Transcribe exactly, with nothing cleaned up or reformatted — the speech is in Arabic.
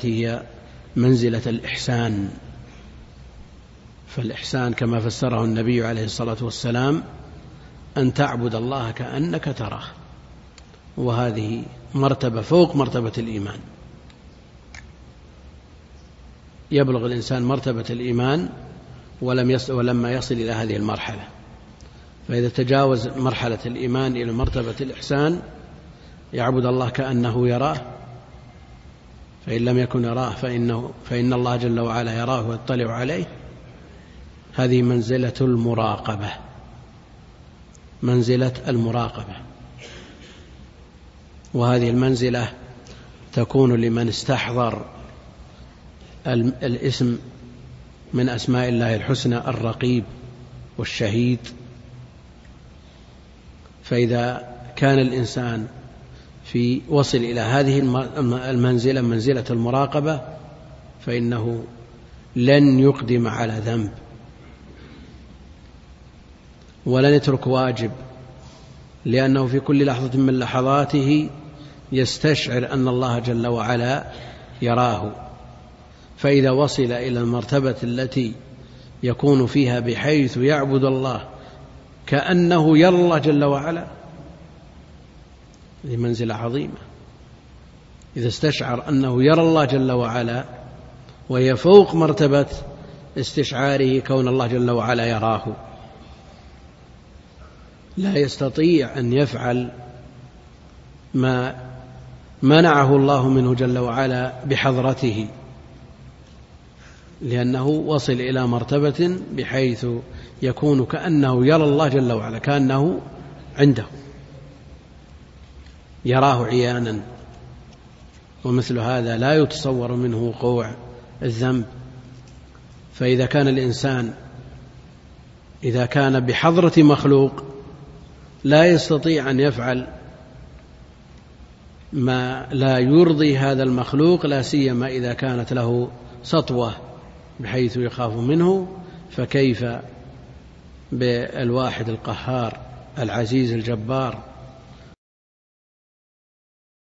التي هي منزلة الإحسان. فالإحسان كما فسره النبي عليه الصلاة والسلام أن تعبد الله كأنك تراه، وهذه مرتبة فوق مرتبة الإيمان. يبلغ الإنسان مرتبة الإيمان ولم يصل ولما يصل إلى هذه المرحلة، فإذا تجاوز مرحلة الإيمان إلى مرتبة الإحسان يعبد الله كأنه يراه، فإن لم يكن يراه فإنه فإن الله جل وعلا يراه ويطلع عليه. هذه منزلة المراقبة، منزلة المراقبة. وهذه المنزلة تكون لمن استحضر الاسم من أسماء الله الحسنى الرقيب والشهيد. فإذا كان الإنسان في وصل إلى هذه المنزلة، منزلة المراقبة، فإنه لن يقدم على ذنب ولن يترك واجب، لأنه في كل لحظة من لحظاته يستشعر أن الله جل وعلا يراه. فإذا وصل إلى المرتبة التي يكون فيها بحيث يعبد الله كأنه يرى الله جل وعلا، هذه منزلة عظيمة. إذا استشعر أنه يرى الله جل وعلا، وهي فوق مرتبة استشعاره كون الله جل وعلا يراه، لا يستطيع أن يفعل ما منعه الله منه جل وعلا بحضرته، لأنه وصل إلى مرتبة بحيث يكون كأنه يرى الله جل وعلا، كأنه عنده يراه عيانا. ومثل هذا لا يتصور منه وقوع الذنب. فإذا كان الإنسان إذا كان بحضرة مخلوق لا يستطيع أن يفعل ما لا يرضي هذا المخلوق، لا سيما إذا كانت له سطوة بحيث يخاف منه، فكيف بالواحد القهار العزيز الجبار